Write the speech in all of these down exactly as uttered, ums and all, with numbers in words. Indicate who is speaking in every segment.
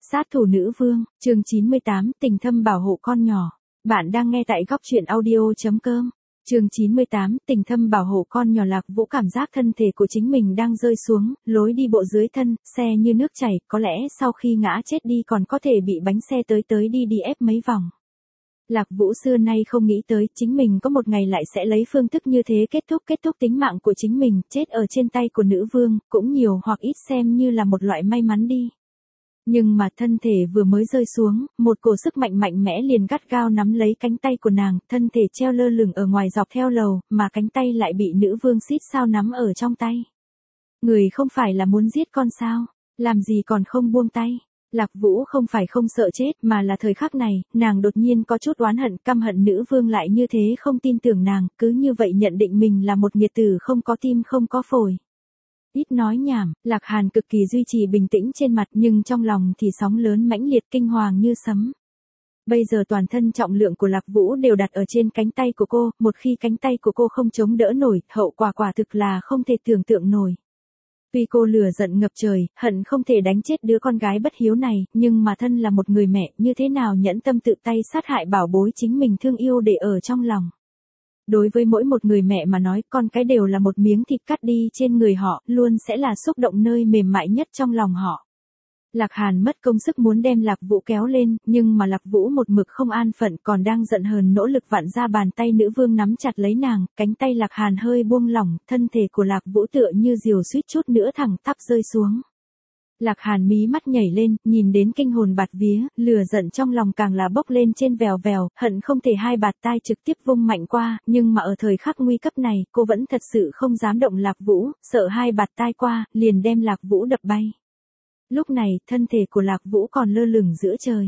Speaker 1: Sát thủ nữ vương, chương chín mươi tám, tình thâm bảo hộ con nhỏ. Bạn đang nghe tại góc truyện audio.com. Chương chín mươi tám, tình thâm bảo hộ con nhỏ. Lạc Vũ cảm giác thân thể của chính mình đang rơi xuống, lối đi bộ dưới thân, xe như nước chảy, có lẽ sau khi ngã chết đi còn có thể bị bánh xe tới tới đi đi ép mấy vòng. Lạc Vũ xưa nay không nghĩ tới chính mình có một ngày lại sẽ lấy phương thức như thế kết thúc kết thúc tính mạng của chính mình, chết ở trên tay của nữ vương, cũng nhiều hoặc ít xem như là một loại may mắn đi. Nhưng mà thân thể vừa mới rơi xuống, một cổ sức mạnh mạnh mẽ liền gắt gao nắm lấy cánh tay của nàng, thân thể treo lơ lửng ở ngoài dọc theo lầu, mà cánh tay lại bị nữ vương xít sao nắm ở trong tay. Người không phải là muốn giết con sao, làm gì còn không buông tay. Lạc Vũ không phải không sợ chết mà là thời khắc này, nàng đột nhiên có chút oán hận, căm hận nữ vương lại như thế không tin tưởng nàng, cứ như vậy nhận định mình là một nghiệt tử không có tim không có phổi. Ít nói nhảm, Lạc Hàn cực kỳ duy trì bình tĩnh trên mặt nhưng trong lòng thì sóng lớn mãnh liệt kinh hoàng như sấm. Bây giờ toàn thân trọng lượng của Lạc Vũ đều đặt ở trên cánh tay của cô, một khi cánh tay của cô không chống đỡ nổi, hậu quả quả thực là không thể tưởng tượng nổi. Tuy cô lửa giận ngập trời, hận không thể đánh chết đứa con gái bất hiếu này, nhưng mà thân là một người mẹ, như thế nào nhẫn tâm tự tay sát hại bảo bối chính mình thương yêu để ở trong lòng. Đối với mỗi một người mẹ mà nói, con cái đều là một miếng thịt cắt đi trên người họ, luôn sẽ là xúc động nơi mềm mại nhất trong lòng họ. Lạc Hàn mất công sức muốn đem Lạc Vũ kéo lên, nhưng mà Lạc Vũ một mực không an phận, còn đang giận hờn nỗ lực vặn ra bàn tay nữ vương nắm chặt lấy nàng, cánh tay Lạc Hàn hơi buông lỏng, thân thể của Lạc Vũ tựa như diều suýt chút nữa thẳng tắp rơi xuống. Lạc Hàn mí mắt nhảy lên, nhìn đến kinh hồn bạt vía, lửa giận trong lòng càng là bốc lên trên vèo vèo, hận không thể hai bạt tai trực tiếp vung mạnh qua, nhưng mà ở thời khắc nguy cấp này, cô vẫn thật sự không dám động Lạc Vũ, sợ hai bạt tai qua, liền đem Lạc Vũ đập bay. Lúc này, thân thể của Lạc Vũ còn lơ lửng giữa trời.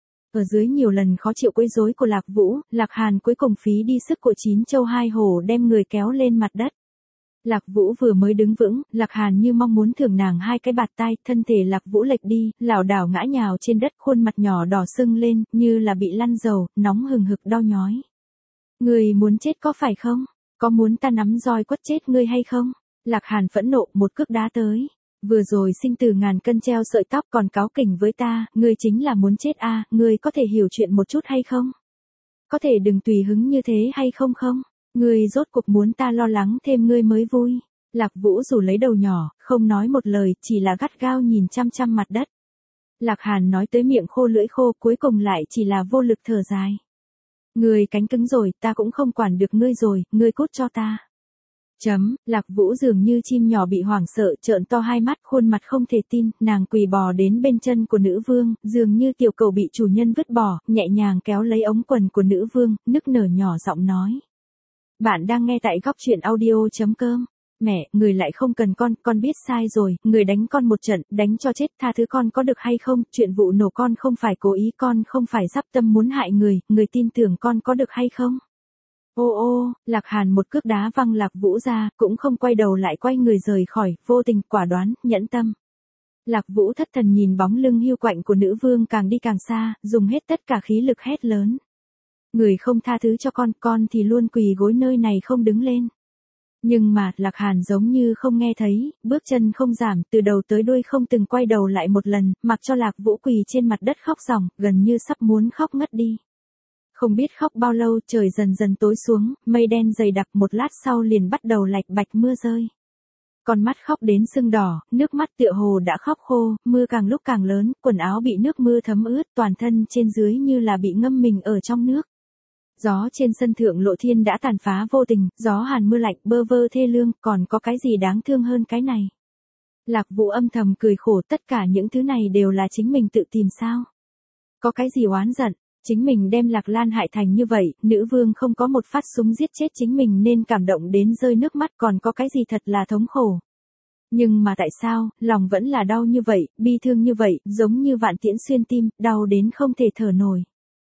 Speaker 1: Ở dưới nhiều lần khó chịu quấy rối của Lạc Vũ, Lạc Hàn cuối cùng phí đi sức của chín châu hai hổ đem người kéo lên mặt đất. Lạc Vũ vừa mới đứng vững, Lạc Hàn như mong muốn thưởng nàng hai cái bạt tai, thân thể Lạc Vũ lệch đi, lảo đảo ngã nhào trên đất, khuôn mặt nhỏ đỏ sưng lên, như là bị lăn dầu, nóng hừng hực đau nhói. Người muốn chết có phải không? Có muốn ta nắm roi quất chết ngươi hay không? Lạc Hàn phẫn nộ, một cước đá tới. Vừa rồi sinh tử ngàn cân treo sợi tóc còn cáu kỉnh với ta, ngươi chính là muốn chết à, ngươi có thể hiểu chuyện một chút hay không? Có thể đừng tùy hứng như thế hay không không? Ngươi rốt cuộc muốn ta lo lắng thêm ngươi mới vui. Lạc Vũ rủ lấy đầu nhỏ, không nói một lời, chỉ là gắt gao nhìn chăm chăm mặt đất. Lạc Hàn nói tới miệng khô lưỡi khô, cuối cùng lại chỉ là vô lực thở dài. Ngươi cánh cứng rồi, ta cũng không quản được ngươi rồi, ngươi cút cho ta. Chấm, Lạc Vũ dường như chim nhỏ bị hoảng sợ, trợn to hai mắt, khuôn mặt không thể tin, nàng quỳ bò đến bên chân của nữ vương, dường như tiểu cầu bị chủ nhân vứt bỏ, nhẹ nhàng kéo lấy ống quần của nữ vương, nức nở nhỏ giọng nói. Bạn đang nghe tại góc truyện audio.com. Mẹ, người lại không cần con, con biết sai rồi, người đánh con một trận, đánh cho chết, tha thứ con có được hay không, chuyện vụ nổ con không phải cố ý, con không phải dắp tâm muốn hại người, người tin tưởng con có được hay không? Ô ô, Lạc Hàn một cước đá văng Lạc Vũ ra, cũng không quay đầu lại quay người rời khỏi, vô tình, quả đoán, nhẫn tâm. Lạc Vũ thất thần nhìn bóng lưng hiu quạnh của nữ vương càng đi càng xa, dùng hết tất cả khí lực hét lớn. Người không tha thứ cho con, con thì luôn quỳ gối nơi này không đứng lên. Nhưng mà, Lạc Hàn giống như không nghe thấy, bước chân không giảm, từ đầu tới đuôi không từng quay đầu lại một lần, mặc cho Lạc Vũ quỳ trên mặt đất khóc ròng, gần như sắp muốn khóc ngất đi. Không biết khóc bao lâu, trời dần dần tối xuống, mây đen dày đặc, một lát sau liền bắt đầu lạch bạch mưa rơi. Con mắt khóc đến sưng đỏ, nước mắt tựa hồ đã khóc khô, mưa càng lúc càng lớn, quần áo bị nước mưa thấm ướt, toàn thân trên dưới như là bị ngâm mình ở trong nước. Gió trên sân thượng lộ thiên đã tàn phá vô tình, gió hàn mưa lạnh bơ vơ thê lương, còn có cái gì đáng thương hơn cái này. Lạc Vũ âm thầm cười khổ, tất cả những thứ này đều là chính mình tự tìm sao. Có cái gì oán giận, chính mình đem Lạc Lan hại thành như vậy, nữ vương không có một phát súng giết chết chính mình nên cảm động đến rơi nước mắt, còn có cái gì thật là thống khổ. Nhưng mà tại sao, lòng vẫn là đau như vậy, bi thương như vậy, giống như vạn tiễn xuyên tim, đau đến không thể thở nổi.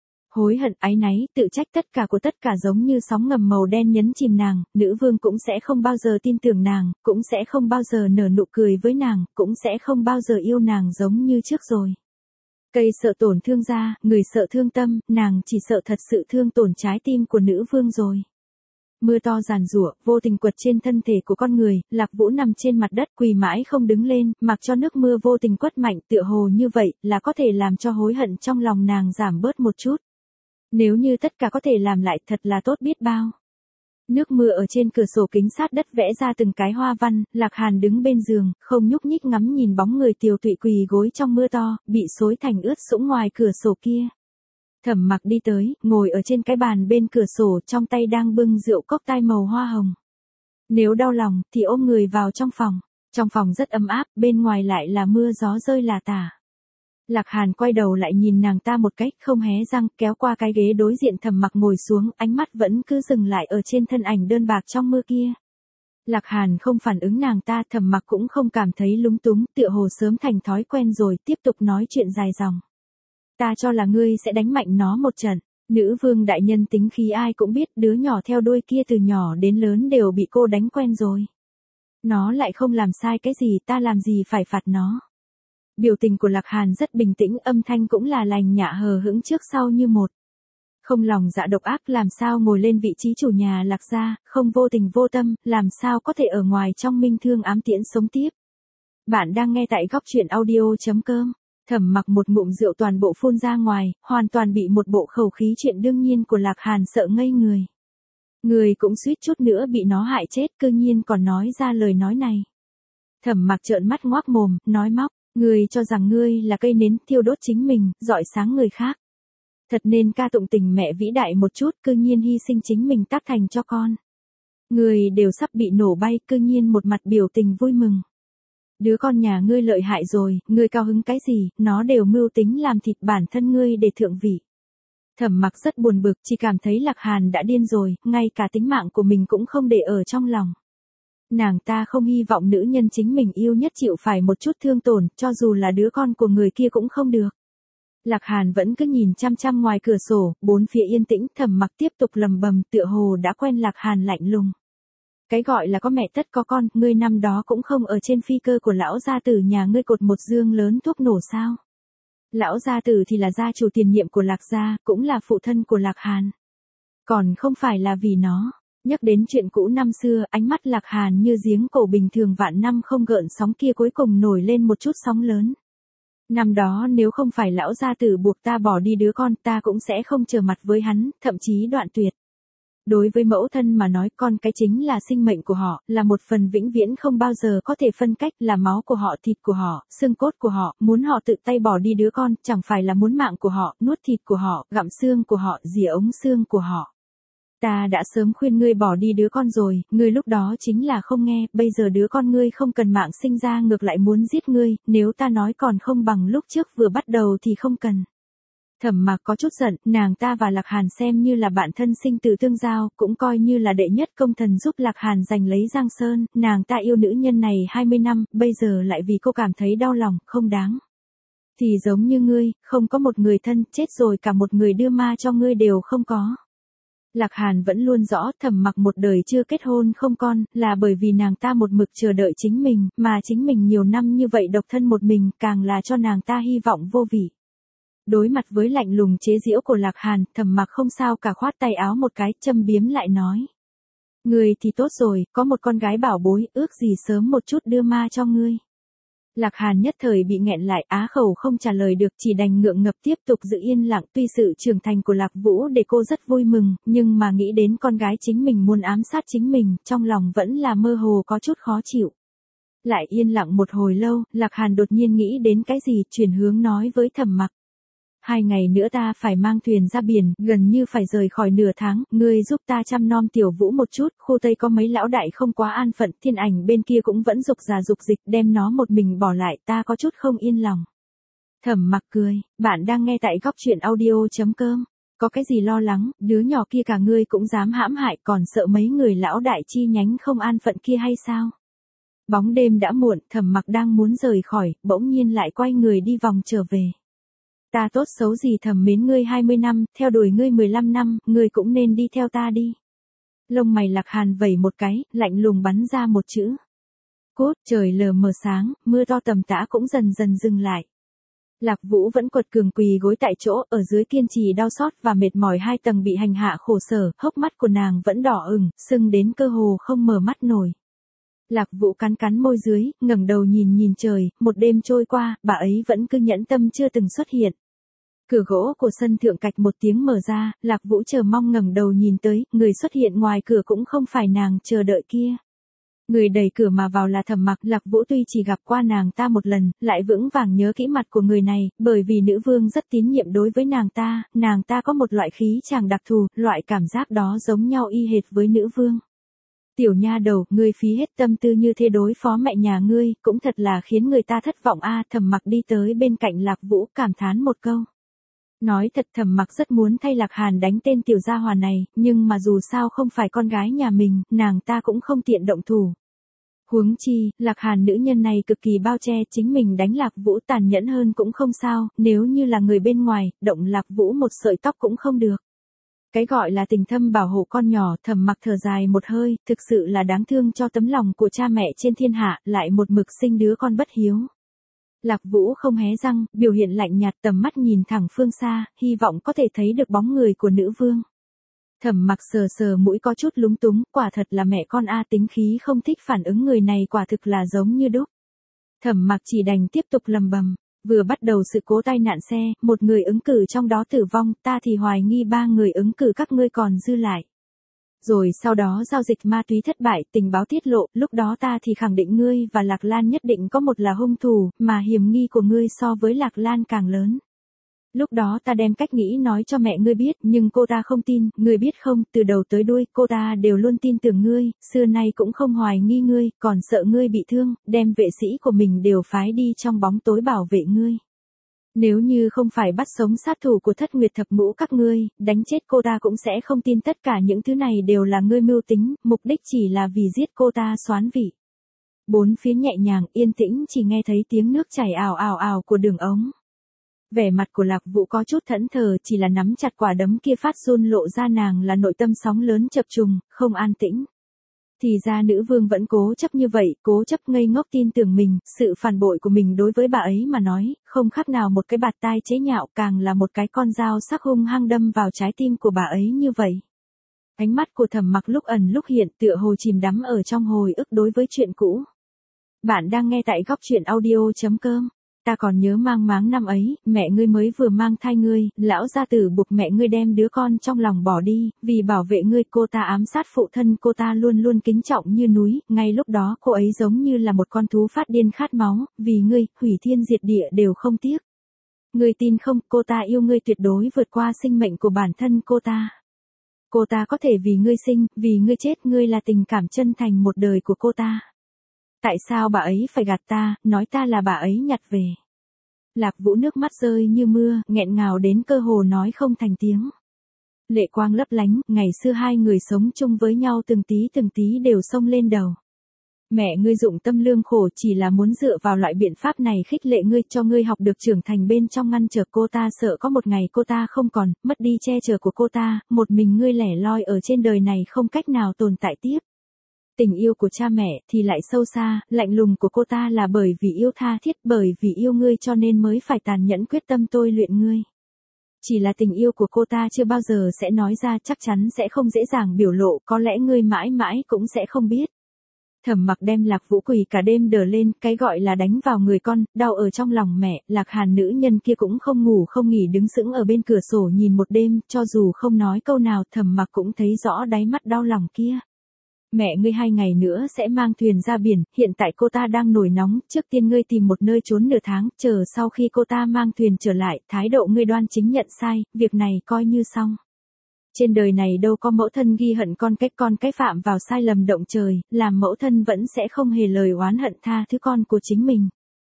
Speaker 1: Hối hận, áy náy, tự trách, tất cả của tất cả giống như sóng ngầm màu đen nhấn chìm nàng, nữ vương cũng sẽ không bao giờ tin tưởng nàng, cũng sẽ không bao giờ nở nụ cười với nàng, cũng sẽ không bao giờ yêu nàng giống như trước rồi. Cây sợ tổn thương da, người sợ thương tâm, nàng chỉ sợ thật sự thương tổn trái tim của nữ vương rồi. Mưa to giàn giụa, vô tình quật trên thân thể của con người, Lạc Vũ nằm trên mặt đất quỳ mãi không đứng lên, mặc cho nước mưa vô tình quất mạnh, tựa hồ như vậy, là có thể làm cho hối hận trong lòng nàng giảm bớt một chút. Nếu như tất cả có thể làm lại thật là tốt biết bao. Nước mưa ở trên cửa sổ kính sát đất vẽ ra từng cái hoa văn, Lạc Hàn đứng bên giường, không nhúc nhích ngắm nhìn bóng người tiều tụy quỳ gối trong mưa to, bị xối thành ướt sũng ngoài cửa sổ kia. Thẩm Mặc đi tới, ngồi ở trên cái bàn bên cửa sổ, trong tay đang bưng rượu cốc tai màu hoa hồng. Nếu đau lòng, thì ôm người vào trong phòng. Trong phòng rất ấm áp, bên ngoài lại là mưa gió rơi lả tả. Lạc Hàn quay đầu lại nhìn nàng ta một cách không hé răng, kéo qua cái ghế đối diện Thẩm Mặc ngồi xuống, ánh mắt vẫn cứ dừng lại ở trên thân ảnh đơn bạc trong mưa kia. Lạc Hàn không phản ứng nàng ta, Thẩm Mặc cũng không cảm thấy lúng túng, tựa hồ sớm thành thói quen rồi, tiếp tục nói chuyện dài dòng. Ta cho là ngươi sẽ đánh mạnh nó một trận. Nữ vương đại nhân tính khí ai cũng biết, đứa nhỏ theo đuôi kia từ nhỏ đến lớn đều bị cô đánh quen rồi. Nó lại không làm sai cái gì, ta làm gì phải phạt nó. Biểu tình của Lạc Hàn rất bình tĩnh, âm thanh cũng là lành nhã hờ hững trước sau như một. Không lòng dạ độc ác, làm sao ngồi lên vị trí chủ nhà Lạc gia, không vô tình vô tâm, làm sao có thể ở ngoài trong minh thương ám tiễn sống tiếp. Bạn đang nghe tại góc truyện audio chấm com. Thẩm Mặc một ngụm rượu toàn bộ phun ra ngoài, hoàn toàn bị một bộ khẩu khí chuyện đương nhiên của Lạc Hàn sợ ngây người. Người cũng suýt chút nữa bị nó hại chết, cư nhiên còn nói ra lời nói này. Thẩm Mặc trợn mắt ngoác mồm, nói móc, ngươi cho rằng ngươi là cây nến thiêu đốt chính mình, rọi sáng người khác. Thật nên ca tụng tình mẹ vĩ đại một chút, cư nhiên hy sinh chính mình tác thành cho con. Người đều sắp bị nổ bay, cư nhiên một mặt biểu tình vui mừng. Đứa con nhà ngươi lợi hại rồi, ngươi cao hứng cái gì, nó đều mưu tính làm thịt bản thân ngươi để thượng vị. Thẩm Mặc rất buồn bực, chỉ cảm thấy Lạc Hàn đã điên rồi, ngay cả tính mạng của mình cũng không để ở trong lòng. Nàng ta không hy vọng nữ nhân chính mình yêu nhất chịu phải một chút thương tổn, cho dù là đứa con của người kia cũng không được. Lạc Hàn vẫn cứ nhìn chăm chăm ngoài cửa sổ, bốn phía yên tĩnh, Thẩm Mặc tiếp tục lầm bầm, tựa hồ đã quen Lạc Hàn lạnh lùng. Cái gọi là có mẹ tất có con, ngươi năm đó cũng không ở trên phi cơ của lão gia tử nhà ngươi cột một dương lớn thuốc nổ sao? Lão gia tử thì là gia chủ tiền nhiệm của Lạc gia, cũng là phụ thân của Lạc Hàn. Còn không phải là vì nó. Nhắc đến chuyện cũ năm xưa, ánh mắt Lạc Hàn như giếng cổ bình thường vạn năm không gợn sóng kia cuối cùng nổi lên một chút sóng lớn. Năm đó nếu không phải lão gia tử buộc ta bỏ đi đứa con, ta cũng sẽ không trở mặt với hắn, thậm chí đoạn tuyệt. Đối với mẫu thân mà nói, con cái chính là sinh mệnh của họ, là một phần vĩnh viễn không bao giờ có thể phân cách, là máu của họ, thịt của họ, xương cốt của họ, muốn họ tự tay bỏ đi đứa con, chẳng phải là muốn mạng của họ, nuốt thịt của họ, gặm xương của họ, rỉa ống xương của họ. Ta đã sớm khuyên ngươi bỏ đi đứa con rồi, ngươi lúc đó chính là không nghe, bây giờ đứa con ngươi không cần mạng sinh ra ngược lại muốn giết ngươi, nếu ta nói còn không bằng lúc trước vừa bắt đầu thì không cần. Thẩm Mặc có chút giận, nàng ta và Lạc Hàn xem như là bạn thân sinh tử tương giao, cũng coi như là đệ nhất công thần giúp Lạc Hàn giành lấy Giang Sơn, nàng ta yêu nữ nhân này hai mươi năm, bây giờ lại vì cô cảm thấy đau lòng, không đáng. Thì giống như ngươi, không có một người thân, chết rồi cả một người đưa ma cho ngươi đều không có. Lạc Hàn vẫn luôn rõ, Thẩm Mặc một đời chưa kết hôn không con, là bởi vì nàng ta một mực chờ đợi chính mình, mà chính mình nhiều năm như vậy độc thân một mình, càng là cho nàng ta hy vọng vô vị. Đối mặt với lạnh lùng chế giễu của Lạc Hàn, Thẩm Mặc không sao cả khoát tay áo một cái, châm biếm lại nói. Ngươi thì tốt rồi, có một con gái bảo bối, ước gì sớm một chút đưa ma cho ngươi. Lạc Hàn nhất thời bị nghẹn lại, á khẩu không trả lời được, chỉ đành ngượng ngập tiếp tục giữ yên lặng. Tuy sự trưởng thành của Lạc Vũ để cô rất vui mừng, nhưng mà nghĩ đến con gái chính mình muốn ám sát chính mình, trong lòng vẫn là mơ hồ có chút khó chịu. Lại yên lặng một hồi lâu, Lạc Hàn đột nhiên nghĩ đến cái gì, chuyển hướng nói với Thẩm Mặc. Hai ngày nữa ta phải mang thuyền ra biển, gần như phải rời khỏi nửa tháng, ngươi giúp ta chăm nom tiểu Vũ một chút, khu Tây có mấy lão đại không quá an phận, Thiên Ảnh bên kia cũng vẫn dục già dục dịch, đem nó một mình bỏ lại, ta có chút không yên lòng. Thẩm Mặc cười, bạn đang nghe tại góc truyện audio chấm com, có cái gì lo lắng, đứa nhỏ kia cả ngươi cũng dám hãm hại, còn sợ mấy người lão đại chi nhánh không an phận kia hay sao? Bóng đêm đã muộn, Thẩm Mặc đang muốn rời khỏi, bỗng nhiên lại quay người đi vòng trở về. Ta tốt xấu gì thầm mến ngươi hai mươi năm, theo đuổi ngươi mười lăm năm, ngươi cũng nên đi theo ta đi. Lông mày Lạc Hàn vẩy một cái, lạnh lùng bắn ra một chữ. Cốt, trời lờ mờ sáng, mưa to tầm tã cũng dần dần dừng lại. Lạc Vũ vẫn quật cường quỳ gối tại chỗ, ở dưới kiên trì đau xót và mệt mỏi hai tầng bị hành hạ khổ sở, hốc mắt của nàng vẫn đỏ ửng, sưng đến cơ hồ không mở mắt nổi. Lạc Vũ cắn cắn môi dưới, ngẩng đầu nhìn nhìn trời, một đêm trôi qua, bà ấy vẫn cứ nhẫn tâm chưa từng xuất hiện. Cửa gỗ của sân thượng cạch một tiếng mở ra, Lạc Vũ chờ mong ngẩng đầu nhìn tới, người xuất hiện ngoài cửa cũng không phải nàng chờ đợi kia. Người đẩy cửa mà vào là Thẩm Mặc. Lạc Vũ tuy chỉ gặp qua nàng ta một lần, lại vững vàng nhớ kỹ mặt của người này, bởi vì nữ vương rất tín nhiệm đối với nàng ta, nàng ta có một loại khí chàng đặc thù, loại cảm giác đó giống nhau y hệt với nữ vương. Tiểu nha đầu, ngươi phí hết tâm tư như thế đối phó mẹ nhà ngươi, cũng thật là khiến người ta thất vọng a. Thẩm Mặc đi tới bên cạnh Lạc Vũ cảm thán một câu. Nói thật, Thẩm Mặc rất muốn thay Lạc Hàn đánh tên tiểu gia hỏa này, nhưng mà dù sao không phải con gái nhà mình, nàng ta cũng không tiện động thủ. Huống chi, Lạc Hàn nữ nhân này cực kỳ bao che, chính mình đánh Lạc Vũ tàn nhẫn hơn cũng không sao, nếu như là người bên ngoài, động Lạc Vũ một sợi tóc cũng không được. Cái gọi là tình thâm bảo hộ con nhỏ, Thẩm Mặc thở dài một hơi, thực sự là đáng thương cho tấm lòng của cha mẹ trên thiên hạ, lại một mực sinh đứa con bất hiếu. Lạc Vũ không hé răng, biểu hiện lạnh nhạt, tầm mắt nhìn thẳng phương xa, hy vọng có thể thấy được bóng người của nữ vương. Thẩm Mặc sờ sờ mũi có chút lúng túng, quả thật là mẹ con a, tính khí không thích phản ứng người này quả thực là giống như đúc. Thẩm Mặc chỉ đành tiếp tục lầm bầm, vừa bắt đầu sự cố tai nạn xe, một người ứng cử trong đó tử vong, ta thì hoài nghi ba người ứng cử các ngươi còn dư lại. Rồi sau đó giao dịch ma túy thất bại, tình báo tiết lộ, lúc đó ta thì khẳng định ngươi và Lạc Lan nhất định có một là hung thủ, mà hiểm nghi của ngươi so với Lạc Lan càng lớn. Lúc đó ta đem cách nghĩ nói cho mẹ ngươi biết, nhưng cô ta không tin, ngươi biết không, từ đầu tới đuôi, cô ta đều luôn tin tưởng ngươi, xưa nay cũng không hoài nghi ngươi, còn sợ ngươi bị thương, đem vệ sĩ của mình đều phái đi trong bóng tối bảo vệ ngươi. Nếu như không phải bắt sống sát thủ của Thất Nguyệt Thập Ngũ các ngươi, đánh chết cô ta cũng sẽ không tin tất cả những thứ này đều là ngươi mưu tính, mục đích chỉ là vì giết cô ta xoán vị. Bốn phía nhẹ nhàng, yên tĩnh, chỉ nghe thấy tiếng nước chảy ào ào ào của đường ống. Vẻ mặt của Lạc Vũ có chút thẫn thờ, chỉ là nắm chặt quả đấm kia phát run, lộ ra nàng là nội tâm sóng lớn chập trùng, không an tĩnh. Thì ra nữ vương vẫn cố chấp như vậy, cố chấp ngây ngốc tin tưởng mình, sự phản bội của mình đối với bà ấy mà nói, không khác nào một cái bạt tai chế nhạo, càng là một cái con dao sắc hung hăng đâm vào trái tim của bà ấy như vậy. Ánh mắt của Thẩm Mặc lúc ẩn lúc hiện, tựa hồ chìm đắm ở trong hồi ức đối với chuyện cũ. Bạn đang nghe tại góc truyện audio chấm com. Ta còn nhớ mang máng năm ấy, mẹ ngươi mới vừa mang thai ngươi, lão gia tử buộc mẹ ngươi đem đứa con trong lòng bỏ đi, vì bảo vệ ngươi cô ta ám sát phụ thân cô ta luôn luôn kính trọng như núi, ngay lúc đó cô ấy giống như là một con thú phát điên khát máu, vì ngươi, hủy thiên diệt địa đều không tiếc. Ngươi tin không, cô ta yêu ngươi tuyệt đối vượt qua sinh mệnh của bản thân cô ta. Cô ta có thể vì ngươi sinh, vì ngươi chết, ngươi là tình cảm chân thành một đời của cô ta. Tại sao bà ấy phải gạt ta, nói ta là bà ấy nhặt về. Lạc Vũ nước mắt rơi như mưa, nghẹn ngào đến cơ hồ nói không thành tiếng. Lệ quang lấp lánh, ngày xưa hai người sống chung với nhau từng tí từng tí đều xông lên đầu. Mẹ ngươi dụng tâm lương khổ chỉ là muốn dựa vào loại biện pháp này khích lệ ngươi, cho ngươi học được trưởng thành bên trong, ngăn trở cô ta, sợ có một ngày cô ta không còn, mất đi che chở của cô ta, một mình ngươi lẻ loi ở trên đời này không cách nào tồn tại tiếp. Tình yêu của cha mẹ thì lại sâu xa, lạnh lùng của cô ta là bởi vì yêu tha thiết, bởi vì yêu ngươi cho nên mới phải tàn nhẫn quyết tâm tôi luyện ngươi. Chỉ là tình yêu của cô ta chưa bao giờ sẽ nói ra, chắc chắn sẽ không dễ dàng biểu lộ, có lẽ ngươi mãi mãi cũng sẽ không biết. Thẩm Mặc đem Lạc Vũ quỳ cả đêm đờ lên, cái gọi là đánh vào người con, đau ở trong lòng mẹ, Lạc Hàn nữ nhân kia cũng không ngủ không nghỉ đứng sững ở bên cửa sổ nhìn một đêm, cho dù không nói câu nào, Thẩm Mặc cũng thấy rõ đáy mắt đau lòng kia. Mẹ ngươi hai ngày nữa sẽ mang thuyền ra biển, hiện tại cô ta đang nổi nóng, trước tiên ngươi tìm một nơi trốn nửa tháng, chờ sau khi cô ta mang thuyền trở lại, thái độ ngươi đoan chính nhận sai, việc này coi như xong. Trên đời này đâu có mẫu thân ghi hận con cái, con cái phạm vào sai lầm động trời, làm mẫu thân vẫn sẽ không hề lời oán hận tha thứ con của chính mình.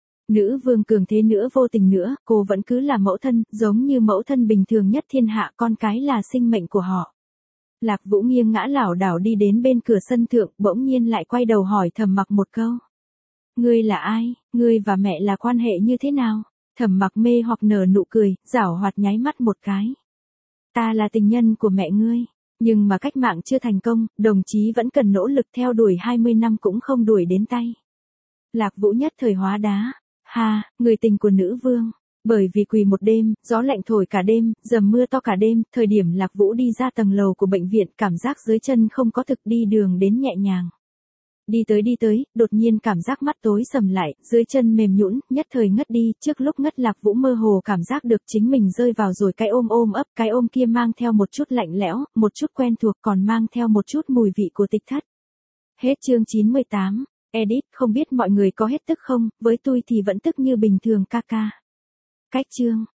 Speaker 1: Nữ vương cường thế nữa, vô tình nữa, cô vẫn cứ là mẫu thân, giống như mẫu thân bình thường nhất thiên hạ, con cái là sinh mệnh của họ. Lạc Vũ nghiêng ngã lảo đảo đi đến bên cửa sân thượng, bỗng nhiên lại quay đầu hỏi Thẩm Mặc một câu. Ngươi là ai, ngươi và mẹ là quan hệ như thế nào? Thẩm Mặc mê hoặc nở nụ cười, giảo hoạt nháy mắt một cái. Ta là tình nhân của mẹ ngươi, nhưng mà cách mạng chưa thành công, đồng chí vẫn cần nỗ lực theo đuổi hai mươi năm cũng không đuổi đến tay. Lạc Vũ nhất thời hóa đá. Ha, người tình của nữ vương. Bởi vì quỳ một đêm, gió lạnh thổi cả đêm, dầm mưa to cả đêm, thời điểm Lạc Vũ đi ra tầng lầu của bệnh viện, cảm giác dưới chân không có thực, đi đường đến nhẹ nhàng. Đi tới đi tới, đột nhiên cảm giác mắt tối sầm lại, dưới chân mềm nhũn, nhất thời ngất đi, trước lúc ngất Lạc Vũ mơ hồ cảm giác được chính mình rơi vào rồi cái ôm ôm ấp, cái ôm kia mang theo một chút lạnh lẽo, một chút quen thuộc, còn mang theo một chút mùi vị của tịch thất. Hết chương chín mươi tám. Edit, không biết mọi người có hết tức không, với tôi thì vẫn tức như bình thường ca ca. Cách chương.